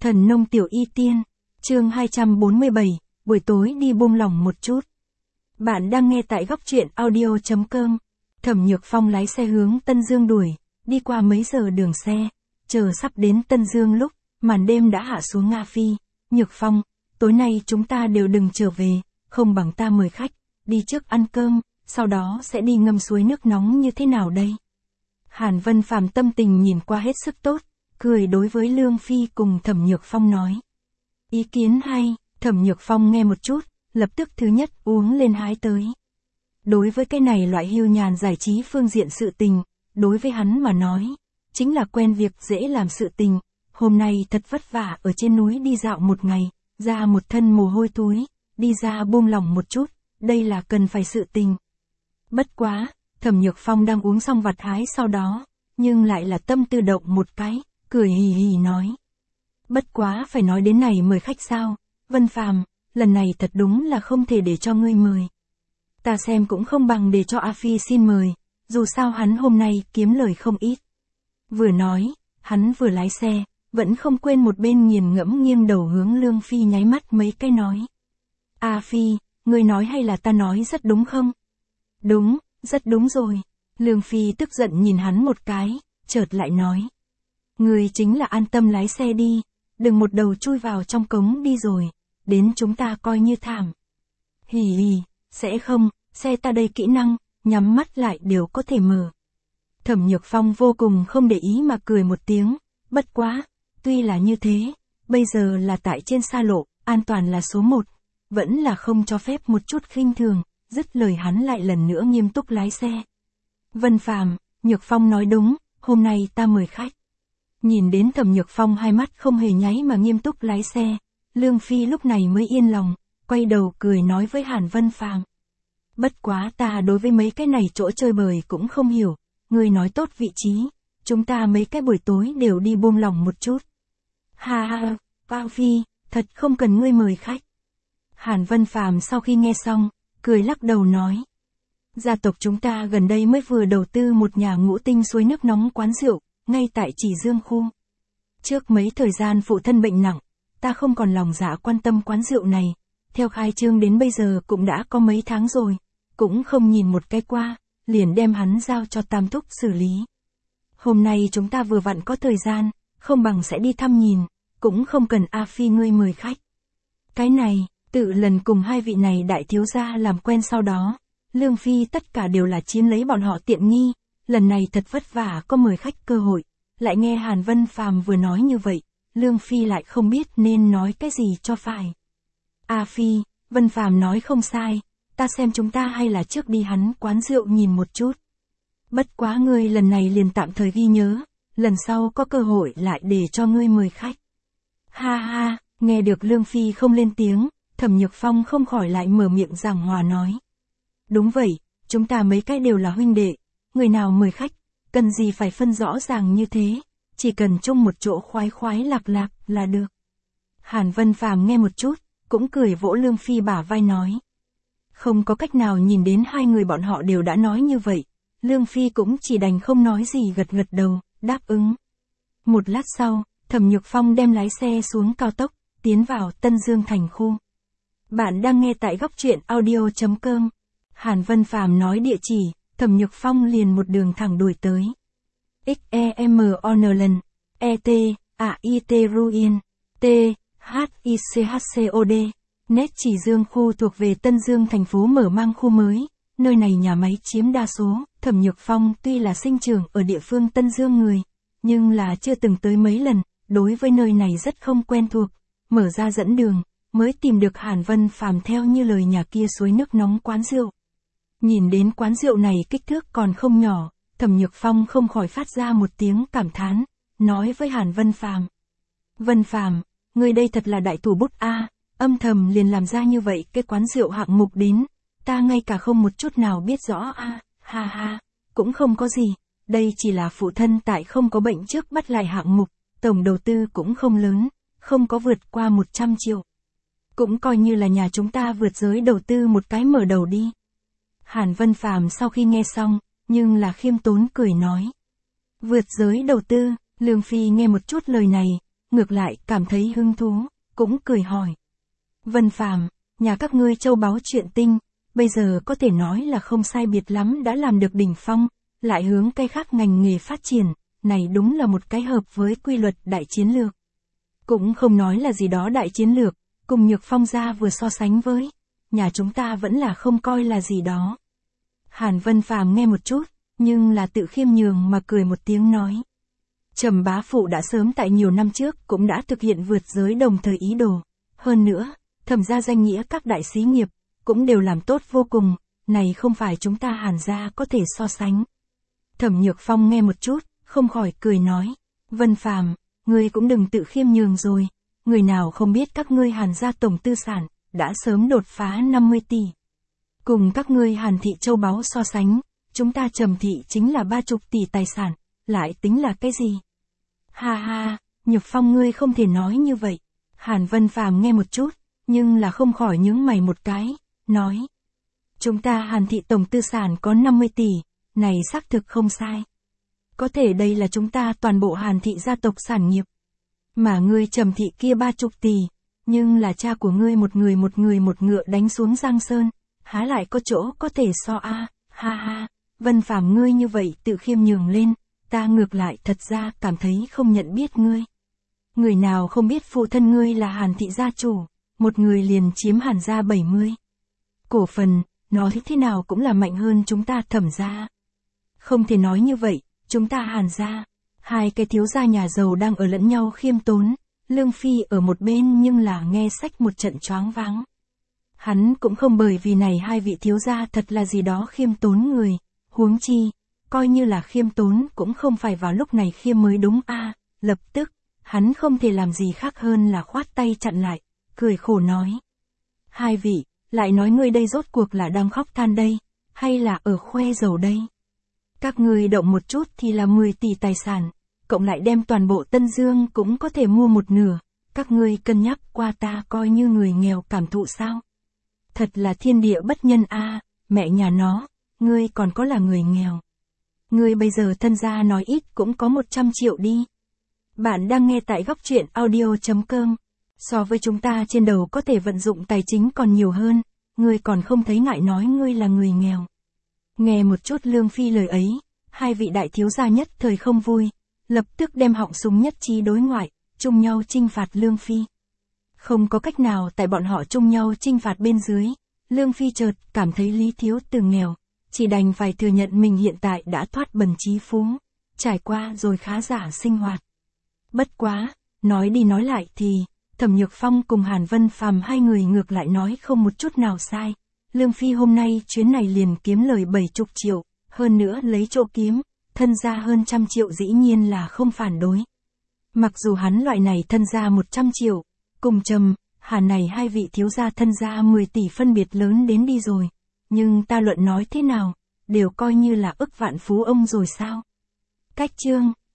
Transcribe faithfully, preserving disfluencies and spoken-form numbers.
Thần nông tiểu y tiên, chương hai trăm bốn mươi bảy, buổi tối đi buông lỏng một chút. Bạn đang nghe tại góc truyện audio chấm com. Thẩm Nhược Phong lái xe hướng Tân Dương đuổi, đi qua mấy giờ đường xe, chờ sắp đến Tân Dương lúc, màn đêm đã hạ xuống Nga Phi. Nhược Phong, tối nay chúng ta đều đừng trở về, không bằng ta mời khách, đi trước ăn cơm, sau đó sẽ đi ngâm suối nước nóng như thế nào đây? Hàn Vân Phàm tâm tình nhìn qua hết sức tốt, cười đối với Lương Phi cùng Thẩm Nhược Phong nói. Ý kiến hay, Thẩm Nhược Phong nghe một chút, lập tức thứ nhất uống lên hái tới. Đối với cái này loại hưu nhàn giải trí phương diện sự tình, đối với hắn mà nói, chính là quen việc dễ làm sự tình. Hôm nay thật vất vả ở trên núi đi dạo một ngày, ra một thân mồ hôi túi, đi ra buông lỏng một chút, đây là cần phải sự tình. Bất quá, Thẩm Nhược Phong đang uống xong vặt hái sau đó, nhưng lại là tâm tư động một cái, cười hì hì nói. Bất quá phải nói đến này mời khách sao, Vân Phàm, lần này thật đúng là không thể để cho ngươi mời. Ta xem cũng không bằng để cho A Phi xin mời, dù sao hắn hôm nay kiếm lời không ít. Vừa nói, hắn vừa lái xe, vẫn không quên một bên nghiền ngẫm nghiêng đầu hướng Lương Phi nháy mắt mấy cái nói. A Phi, ngươi nói hay là ta nói rất đúng không? Đúng, rất đúng rồi. Lương Phi tức giận nhìn hắn một cái, chợt lại nói. Ngươi chính là an tâm lái xe đi, đừng một đầu chui vào trong cống đi rồi, đến chúng ta coi như thảm. Hì hì, sẽ không, xe ta đây kỹ năng, nhắm mắt lại đều có thể mở. Thẩm Nhược Phong vô cùng không để ý mà cười một tiếng, bất quá, tuy là như thế, bây giờ là tại trên xa lộ, an toàn là số một, vẫn là không cho phép một chút khinh thường, dứt lời hắn lại lần nữa nghiêm túc lái xe. Vân Phàm, Nhược Phong nói đúng, hôm nay ta mời khách. Nhìn đến Thẩm Nhược Phong hai mắt không hề nháy mà nghiêm túc lái xe, Lương Phi lúc này mới yên lòng, quay đầu cười nói với Hàn Vân Phàm. Bất quá ta đối với mấy cái này chỗ chơi bời cũng không hiểu, ngươi nói tốt vị trí, chúng ta mấy cái buổi tối đều đi buông lỏng một chút. Ha ha, Cao Phi, thật không cần ngươi mời khách. Hàn Vân Phàm sau khi nghe xong, cười lắc đầu nói. Gia tộc chúng ta gần đây mới vừa đầu tư một nhà ngũ tinh suối nước nóng quán rượu, ngay tại Chỉ Dương khu. Trước mấy thời gian phụ thân bệnh nặng, ta không còn lòng dạ quan tâm quán rượu này, theo khai trương đến bây giờ cũng đã có mấy tháng rồi, cũng không nhìn một cái qua, liền đem hắn giao cho Tam Thúc xử lý. Hôm nay chúng ta vừa vặn có thời gian, không bằng sẽ đi thăm nhìn, cũng không cần A Phi ngươi mời khách. Cái này, tự lần cùng hai vị này đại thiếu gia làm quen sau đó, Lương Phi tất cả đều là chiếm lấy bọn họ tiện nghi, lần này thật vất vả có mời khách cơ hội, lại nghe Hàn Vân Phàm vừa nói như vậy, Lương Phi lại không biết nên nói cái gì cho phải. A Phi, Vân Phàm nói không sai, ta xem chúng ta hay là trước đi hắn quán rượu nhìn một chút. Bất quá ngươi lần này liền tạm thời ghi nhớ, lần sau có cơ hội lại để cho ngươi mời khách. Ha ha, nghe được Lương Phi không lên tiếng, Thẩm Nhược Phong không khỏi lại mở miệng giảng hòa nói. Đúng vậy, chúng ta mấy cái đều là huynh đệ, người nào mời khách, cần gì phải phân rõ ràng như thế, chỉ cần chung một chỗ khoái khoái lạc lạc là được. Hàn Vân Phàm nghe một chút, cũng cười vỗ Lương Phi bả vai nói. Không có cách nào nhìn đến hai người bọn họ đều đã nói như vậy, Lương Phi cũng chỉ đành không nói gì gật gật đầu, đáp ứng. Một lát sau, Thẩm Nhược Phong đem lái xe xuống cao tốc, tiến vào Tân Dương thành khu. Bạn đang nghe tại góc truyện audio chấm com. Hàn Vân Phàm nói địa chỉ, Thẩm Nhược Phong liền một đường thẳng đuổi tới. X E M O N lần, E T, A I T Ruin, T, H I C H C O D. Nét Chỉ Dương khu thuộc về Tân Dương thành phố mở mang khu mới, nơi này nhà máy chiếm đa số. Thẩm Nhược Phong tuy là sinh trưởng ở địa phương Tân Dương người, nhưng là chưa từng tới mấy lần, đối với nơi này rất không quen thuộc, mở ra dẫn đường, mới tìm được Hàn Vân Phàm theo như lời nhà kia suối nước nóng quán rượu. Nhìn đến quán rượu này kích thước còn không nhỏ, Thẩm Nhược Phong không khỏi phát ra một tiếng cảm thán, nói với Hàn Vân Phàm. Vân Phàm, ngươi đây thật là đại thủ bút a, âm thầm liền làm ra như vậy cái quán rượu hạng mục đến, ta ngay cả không một chút nào biết rõ a, ha ha, cũng không có gì, đây chỉ là phụ thân tại không có bệnh trước bắt lại hạng mục, tổng đầu tư cũng không lớn, không có vượt qua một trăm triệu. Cũng coi như là nhà chúng ta vượt giới đầu tư một cái mở đầu đi. Hàn Vân Phàm sau khi nghe xong, nhưng là khiêm tốn cười nói. Vượt giới đầu tư, Lương Phi nghe một chút lời này, ngược lại cảm thấy hứng thú, cũng cười hỏi. Vân Phàm, nhà các ngươi châu báu chuyện tinh, bây giờ có thể nói là không sai biệt lắm đã làm được đỉnh phong, lại hướng cái khác ngành nghề phát triển, này đúng là một cái hợp với quy luật đại chiến lược. Cũng không nói là gì đó đại chiến lược, cùng Nhược Phong gia vừa so sánh với, nhà chúng ta vẫn là không coi là gì đó. Hàn Vân Phàm nghe một chút, nhưng là tự khiêm nhường mà cười một tiếng nói. Trầm bá phụ đã sớm tại nhiều năm trước cũng đã thực hiện vượt giới đồng thời ý đồ. Hơn nữa, Thẩm gia danh nghĩa các đại xí nghiệp, cũng đều làm tốt vô cùng, này không phải chúng ta Hàn gia có thể so sánh. Thẩm Nhược Phong nghe một chút, không khỏi cười nói. Vân Phàm, ngươi cũng đừng tự khiêm nhường rồi, người nào không biết các ngươi Hàn gia tổng tư sản, đã sớm đột phá năm mươi tỷ. Cùng các ngươi Hàn thị châu báu so sánh, chúng ta Trầm thị chính là ba chục tỷ tài sản, lại tính là cái gì? Ha ha, Nhược Phong ngươi không thể nói như vậy. Hàn Vân Phàm nghe một chút, nhưng là không khỏi nhướng mày một cái, nói. Chúng ta Hàn thị tổng tư sản có năm mươi tỷ, này xác thực không sai. Có thể đây là chúng ta toàn bộ Hàn thị gia tộc sản nghiệp. Mà ngươi Trầm thị kia ba chục tỷ, nhưng là cha của ngươi một người một người một ngựa đánh xuống Giang Sơn, há lại có chỗ có thể so a, à, ha ha, Vân Phàm ngươi như vậy tự khiêm nhường lên, ta ngược lại thật ra cảm thấy không nhận biết ngươi. Người nào không biết phụ thân ngươi là Hàn thị gia chủ, một người liền chiếm Hàn gia bảy mươi. Cổ phần, nói thế nào cũng là mạnh hơn chúng ta Thẩm gia. Không thể nói như vậy, chúng ta Hàn gia, hai cái thiếu gia nhà giàu đang ở lẫn nhau khiêm tốn, Lương Phi ở một bên nhưng là nghe sách một trận choáng váng. Hắn cũng không bởi vì này hai vị thiếu gia thật là gì đó khiêm tốn người, huống chi, coi như là khiêm tốn cũng không phải vào lúc này khiêm mới đúng a. À, lập tức, hắn không thể làm gì khác hơn là khoát tay chặn lại, cười khổ nói. Hai vị, lại nói ngươi đây rốt cuộc là đang khóc than đây, hay là ở khoe giàu đây? Các ngươi động một chút thì là mười tỷ tài sản, cộng lại đem toàn bộ Tân Dương cũng có thể mua một nửa, các ngươi cân nhắc qua ta coi như người nghèo cảm thụ sao? Thật là thiên địa bất nhân a, à, mẹ nhà nó, ngươi còn có là người nghèo. Ngươi bây giờ thân gia nói ít cũng có một trăm triệu đi. Bạn đang nghe tại góc truyện audio chấm com. So với chúng ta trên đầu có thể vận dụng tài chính còn nhiều hơn, ngươi còn không thấy ngại nói ngươi là người nghèo. Nghe một chút Lương Phi lời ấy, hai vị đại thiếu gia nhất thời không vui, lập tức đem họng súng nhất trí đối ngoại, chung nhau chinh phạt Lương Phi. Không có cách nào tại bọn họ chung nhau chinh phạt bên dưới, Lương Phi chợt cảm thấy Lý Thiếu Từ nghèo, chỉ đành phải thừa nhận mình hiện tại đã thoát bần trí phú, trải qua rồi khá giả sinh hoạt. Bất quá, nói đi nói lại thì, Thẩm Nhược Phong cùng Hàn Vân Phàm hai người ngược lại nói không một chút nào sai. Lương Phi hôm nay chuyến này liền kiếm lời bảy chục triệu, hơn nữa lấy chỗ kiếm, thân gia hơn trăm triệu dĩ nhiên là không phản đối. Mặc dù hắn loại này thân gia một trăm triệu, cùng Trầm, Hàn này hai vị thiếu gia thân gia mười tỷ phân biệt lớn đến đi rồi, nhưng ta luận nói thế nào, đều coi như là ức vạn phú ông rồi sao. Cách chương